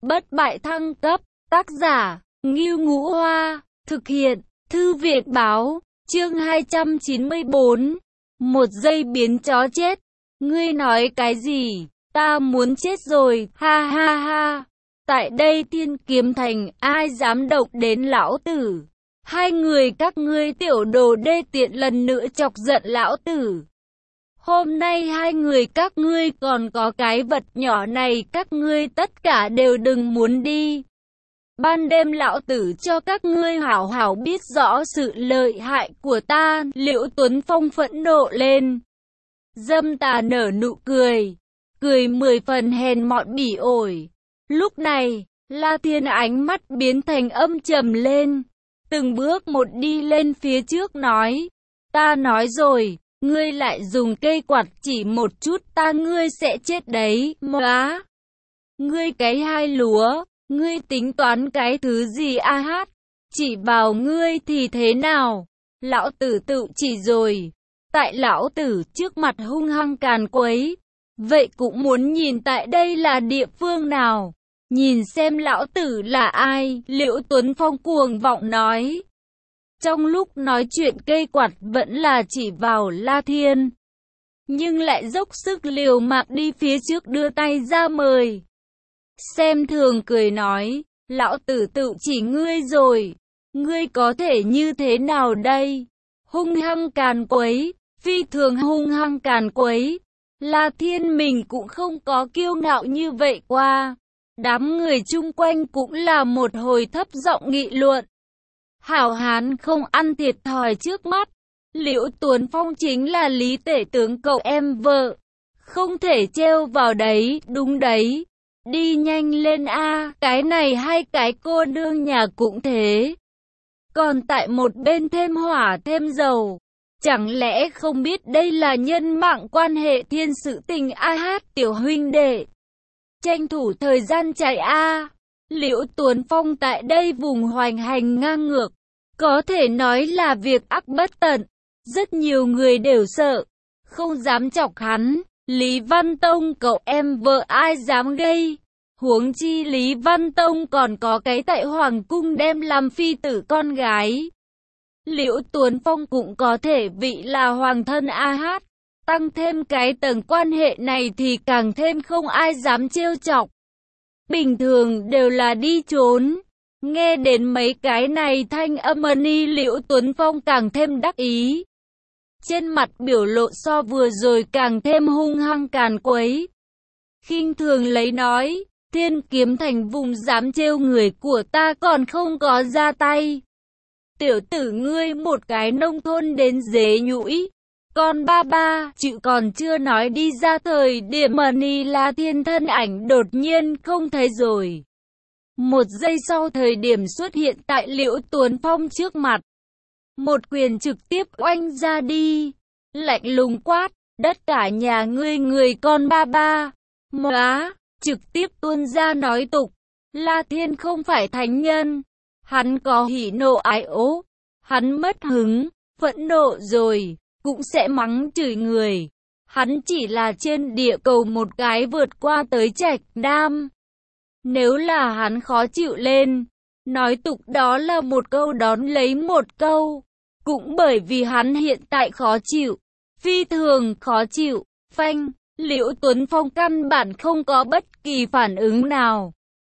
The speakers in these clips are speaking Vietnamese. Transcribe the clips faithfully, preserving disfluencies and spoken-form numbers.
bất bại thăng cấp, tác giả, Ngưu Ngũ Hoa, thực hiện, Thư viện báo, chương hai trăm chín mươi bốn, một giây biến chó chết, ngươi nói cái gì, ta muốn chết rồi, ha ha ha, tại đây Thiên Kiếm Thành, ai dám động đến lão tử, hai người các ngươi tiểu đồ đê tiện lần nữa chọc giận lão tử. Hôm nay hai người các ngươi còn có cái vật nhỏ này các ngươi tất cả đều đừng muốn đi. Ban đêm lão tử cho các ngươi hảo hảo biết rõ sự lợi hại của ta. Liễu Tuấn Phong phẫn nộ lên. Dâm tà nở nụ cười. Cười mười phần hèn mọn bỉ ổi. Lúc này, La Thiên ánh mắt biến thành âm trầm lên. Từng bước một đi lên phía trước nói. Ta nói rồi. Ngươi lại dùng cây quạt chỉ một chút ta ngươi sẽ chết đấy, móa. Ngươi cái hai lúa, ngươi tính toán cái thứ gì a hát, chỉ bảo ngươi thì thế nào, lão tử tự chỉ rồi, tại lão tử trước mặt hung hăng càn quấy, vậy cũng muốn nhìn tại đây là địa phương nào, nhìn xem lão tử là ai, Liễu Tuấn Phong cuồng vọng nói. Trong lúc nói chuyện cây quạt vẫn là chỉ vào La Thiên, nhưng lại dốc sức liều mạng đi phía trước đưa tay ra mời. Xem thường cười nói, lão tử tự chỉ ngươi rồi, ngươi có thể như thế nào đây? Hung hăng càn quấy, phi thường hung hăng càn quấy. La Thiên mình cũng không có kiêu ngạo như vậy qua. Đám người chung quanh cũng là một hồi thấp giọng nghị luận. Hảo hán không ăn thiệt thòi trước mắt. Liễu Tuấn Phong chính là Lý Tể tướng cậu em vợ. Không thể trêu vào đấy, đúng đấy. Đi nhanh lên a, cái này hay cái cô nương nhà cũng thế. Còn tại một bên thêm hỏa thêm dầu. Chẳng lẽ không biết đây là nhân mạng quan hệ thiên sự tình a hát tiểu huynh đệ. Tranh thủ thời gian chạy a. Liễu Tuấn Phong tại đây vùng hoành hành ngang ngược. Có thể nói là việc ác bất tận. Rất nhiều người đều sợ. Không dám chọc hắn. Lý Văn Tông cậu em vợ ai dám gây. Huống chi Lý Văn Tông còn có cái tại Hoàng Cung đem làm phi tử con gái. Liễu Tuấn Phong cũng có thể vị là hoàng thân a hát. Tăng thêm cái tầng quan hệ này thì càng thêm không ai dám trêu chọc. Bình thường đều là đi trốn. Nghe đến mấy cái này thanh âm ni Liễu Tuấn Phong càng thêm đắc ý. Trên mặt biểu lộ so vừa rồi càng thêm hung hăng càn quấy. Khinh thường lấy nói, Thiên Kiếm Thành vùng dám trêu người của ta còn không có ra tay. Tiểu tử ngươi một cái nông thôn đến dế nhũi. Còn ba ba, chữ còn chưa nói đi ra thời điểm mà ni La Thiên thân ảnh đột nhiên không thấy rồi. Một giây sau thời điểm xuất hiện tại Liễu Tuấn Phong trước mặt. Một quyền trực tiếp oanh ra đi. Lạnh lùng quát, đất cả nhà ngươi người con ba ba. Móa, trực tiếp tuôn ra nói tục. La Thiên không phải thánh nhân. Hắn có hỉ nộ ái ố. Hắn mất hứng, phẫn nộ rồi, cũng sẽ mắng chửi người. Hắn chỉ là trên địa cầu một cái vượt qua tới Trạch Nam. Nếu là hắn khó chịu lên, nói tục đó là một câu đón lấy một câu. Cũng bởi vì hắn hiện tại khó chịu, phi thường khó chịu, phanh, Liễu Tuấn Phong căn bản không có bất kỳ phản ứng nào.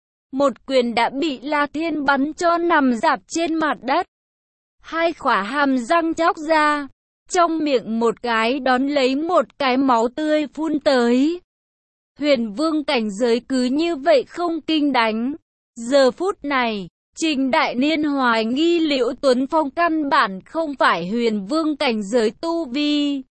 Một quyền đã bị La Thiên bắn cho nằm rạp trên mặt đất. Hai khỏa hàm răng chóc ra, trong miệng một cái đón lấy một cái máu tươi phun tới. Huyền vương cảnh giới cứ như vậy không kinh đánh. Giờ phút này, Trình Đại Niên hoài nghi Liễu Tuấn Phong căn bản không phải huyền vương cảnh giới tu vi.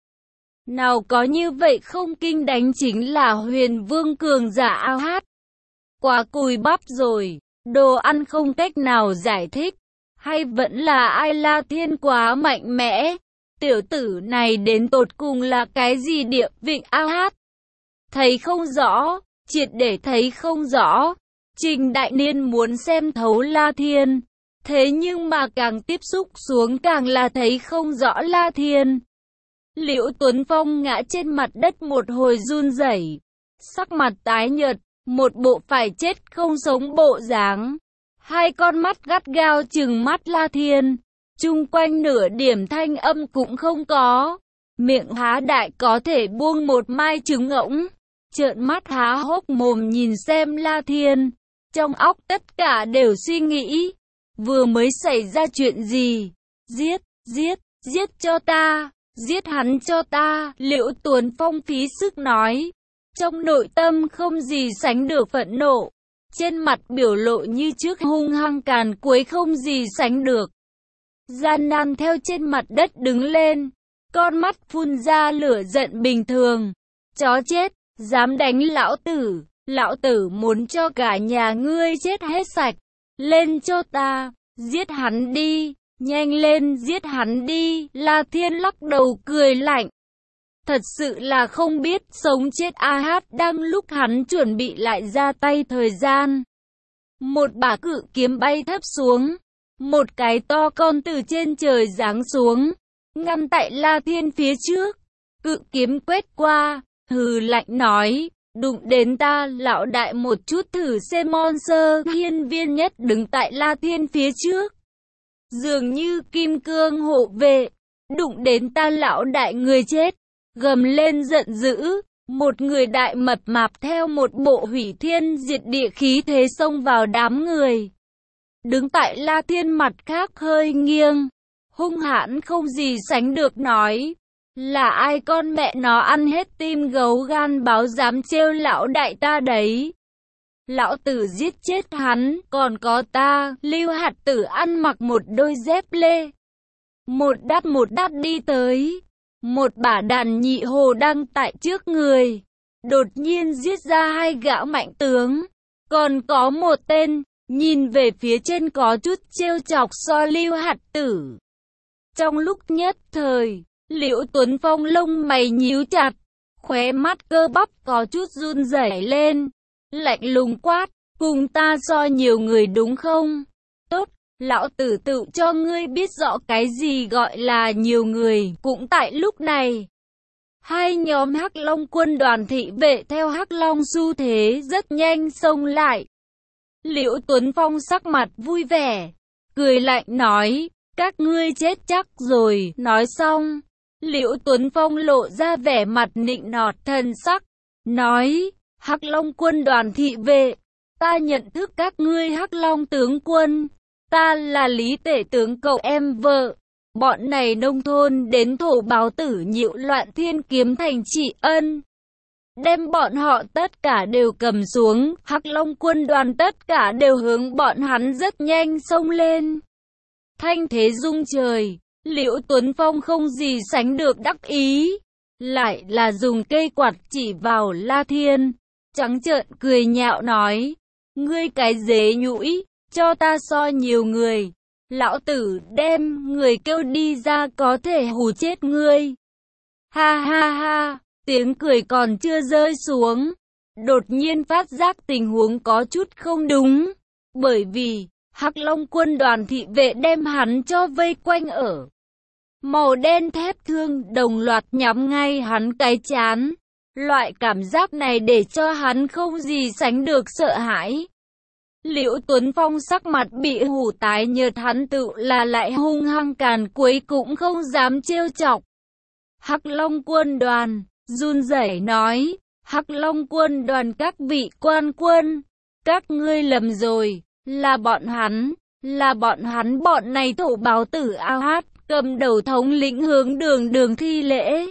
Nào có như vậy không kinh đánh chính là huyền vương cường giả a hát. Quá cùi bắp rồi, đồ ăn không cách nào giải thích. Hay vẫn là ai La Thiên quá mạnh mẽ. Tiểu tử này đến tột cùng là cái gì địa vị a hát. Thấy không rõ, triệt để thấy không rõ. Trình Đại Niên muốn xem thấu La Thiên. Thế nhưng mà càng tiếp xúc xuống càng là thấy không rõ La Thiên. Liễu Tuấn Phong ngã trên mặt đất một hồi run rẩy, sắc mặt tái nhợt, một bộ phải chết không sống bộ dáng. Hai con mắt gắt gao trừng mắt La Thiên, chung quanh nửa điểm thanh âm cũng không có. Miệng há đại có thể buông một mai trứng ngỗng. Trợn mắt há hốc mồm nhìn xem La Thiên. Trong óc tất cả đều suy nghĩ. Vừa mới xảy ra chuyện gì? Giết, giết, giết cho ta, giết hắn cho ta, Liễu Tuấn Phong phí sức nói. Trong nội tâm không gì sánh được phẫn nộ. Trên mặt biểu lộ như trước hung hăng càn quấy không gì sánh được. Gian nan theo trên mặt đất đứng lên. Con mắt phun ra lửa giận bình thường. Chó chết, dám đánh lão tử. Lão tử muốn cho cả nhà ngươi chết hết sạch. Lên cho ta, giết hắn đi, nhanh lên giết hắn đi. La Thiên lắc đầu cười lạnh. Thật sự là không biết sống chết a hát đang lúc hắn chuẩn bị lại ra tay thời gian. Một bả cự kiếm bay thấp xuống. Một cái to con từ trên trời giáng xuống. Ngăn tại La Thiên phía trước. Cự kiếm quét qua, hừ lạnh nói. Đụng đến ta lão đại một chút thử xem. Monster hiên viên nhất đứng tại La Thiên phía trước. Dường như kim cương hộ vệ. Đụng đến ta lão đại người chết. Gầm lên giận dữ. Một người đại mập mạp theo một bộ hủy thiên diệt địa khí thế xông vào đám người. Đứng tại La Thiên mặt khác hơi nghiêng. Hung hãn không gì sánh được nói. Là ai con mẹ nó ăn hết tim gấu gan báo dám trêu lão đại ta đấy. Lão tử giết chết hắn, còn có ta, Lưu Hạt Tử ăn mặc một đôi dép lê. Một đắt một đắt đi tới. Một bả đàn nhị hồ đăng tại trước người. Đột nhiên giết ra hai gã mạnh tướng. Còn có một tên, nhìn về phía trên có chút trêu chọc so Lưu Hạt Tử. Trong lúc nhất thời, Liễu Tuấn Phong lông mày nhíu chặt, khóe mắt cơ bắp có chút run rẩy lên, lạnh lùng quát, cùng ta so nhiều người đúng không? Tốt, lão tử tự cho ngươi biết rõ cái gì gọi là nhiều người. Cũng tại lúc này, hai nhóm Hắc Long quân đoàn thị vệ theo Hắc Long xu thế rất nhanh xông lại. Liễu Tuấn Phong sắc mặt vui vẻ, cười lạnh nói, các ngươi chết chắc rồi. Nói xong, Liễu Tuấn Phong lộ ra vẻ mặt nịnh nọt thần sắc, nói, Hắc Long quân đoàn thị vệ, ta nhận thức các ngươi Hắc Long tướng quân, ta là Lý Tể tướng cậu em vợ, bọn này nông thôn đến thổ báo tử nhiễu loạn Thiên Kiếm thành trị ân. Đem bọn họ tất cả đều cầm xuống, Hắc Long quân đoàn tất cả đều hướng bọn hắn rất nhanh xông lên. Thanh thế rung trời, Liễu Tuấn Phong không gì sánh được đắc ý, lại là dùng cây quạt chỉ vào La Thiên, trắng trợn cười nhạo nói, ngươi cái dế nhũi, cho ta so nhiều người, lão tử đem người kêu đi ra có thể hù chết ngươi. Ha ha ha, tiếng cười còn chưa rơi xuống, đột nhiên phát giác tình huống có chút không đúng, bởi vì Hắc Long quân đoàn thị vệ đem hắn cho vây quanh ở. Màu đen thép thương đồng loạt nhắm ngay hắn cái chán. Loại cảm giác này để cho hắn không gì sánh được sợ hãi. Liễu Tuấn Phong sắc mặt bị hủ tái nhợt, hắn tự là lại hung hăng càn quấy cũng không dám trêu chọc. Hắc Long quân đoàn, run rẩy nói, Hắc Long quân đoàn các vị quan quân, các ngươi lầm rồi. Là bọn hắn, là bọn hắn bọn này thổ báo tử a hát, cầm đầu thống lĩnh hướng đường đường thi lễ.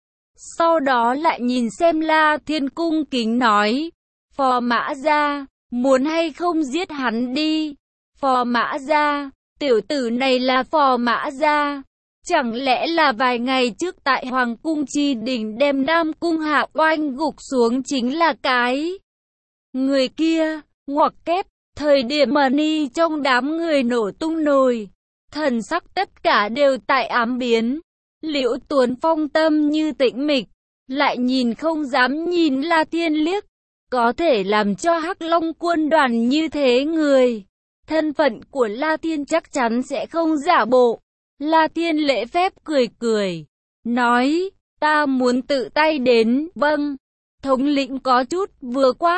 Sau đó lại nhìn xem La Thiên cung kính nói, Phò Mã Gia, muốn hay không giết hắn đi. Phò Mã Gia, tiểu tử này là Phò Mã Gia. Chẳng lẽ là vài ngày trước tại Hoàng cung Chi Đình đem Nam cung Hạ Oanh gục xuống chính là cái người kia, ngoặc kép. Thời điểm mà ni trong đám người nổ tung nồi, thần sắc tất cả đều tại ám biến. Liễu Tuấn Phong tâm như tĩnh mịch, lại nhìn không dám nhìn La Thiên liếc. Có thể làm cho Hắc Long quân đoàn như thế người, thân phận của La Thiên chắc chắn sẽ không giả bộ. La Thiên lễ phép cười cười, nói, ta muốn tự tay đến. Vâng. Thống lĩnh có chút vừa quát,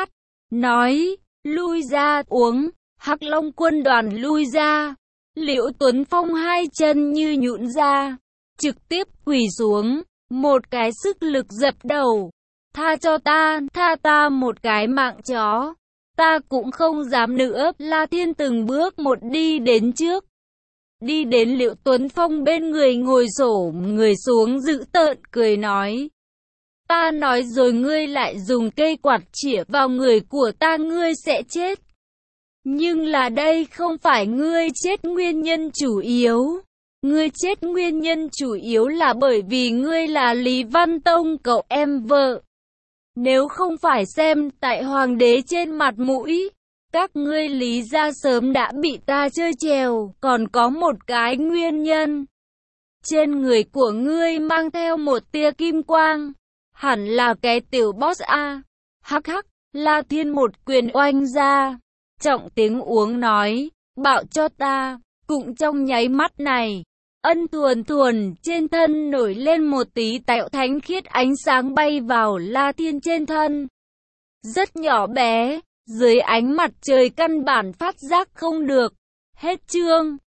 nói, lui ra, uống. Hắc Long quân đoàn lui ra. Liễu Tuấn Phong hai chân như nhũn ra, trực tiếp quỳ xuống, một cái sức lực dập đầu. Tha cho ta, tha ta một cái mạng chó. Ta cũng không dám nữa. La Thiên từng bước một đi đến trước. Đi đến Liễu Tuấn Phong bên người, ngồi xổm người xuống, dữ tợn cười nói. Ta nói rồi, ngươi lại dùng cây quạt chĩa vào người của ta, ngươi sẽ chết. Nhưng là đây không phải ngươi chết nguyên nhân chủ yếu. Ngươi chết nguyên nhân chủ yếu là bởi vì ngươi là Lý Văn Tông cậu em vợ. Nếu không phải xem tại hoàng đế trên mặt mũi, các ngươi Lý gia sớm đã bị ta chơi chèo. Còn có một cái nguyên nhân. Trên người của ngươi mang theo một tia kim quang. Hẳn là cái tiểu boss A. Hắc hắc, La Thiên một quyền oanh ra. Trọng tiếng uống nói, bạo cho ta. Cũng trong nháy mắt này, ân thuần thuần trên thân nổi lên một tí tạo thánh khiết ánh sáng bay vào La Thiên trên thân. Rất nhỏ bé, dưới ánh mặt trời căn bản phát giác không được. Hết chương.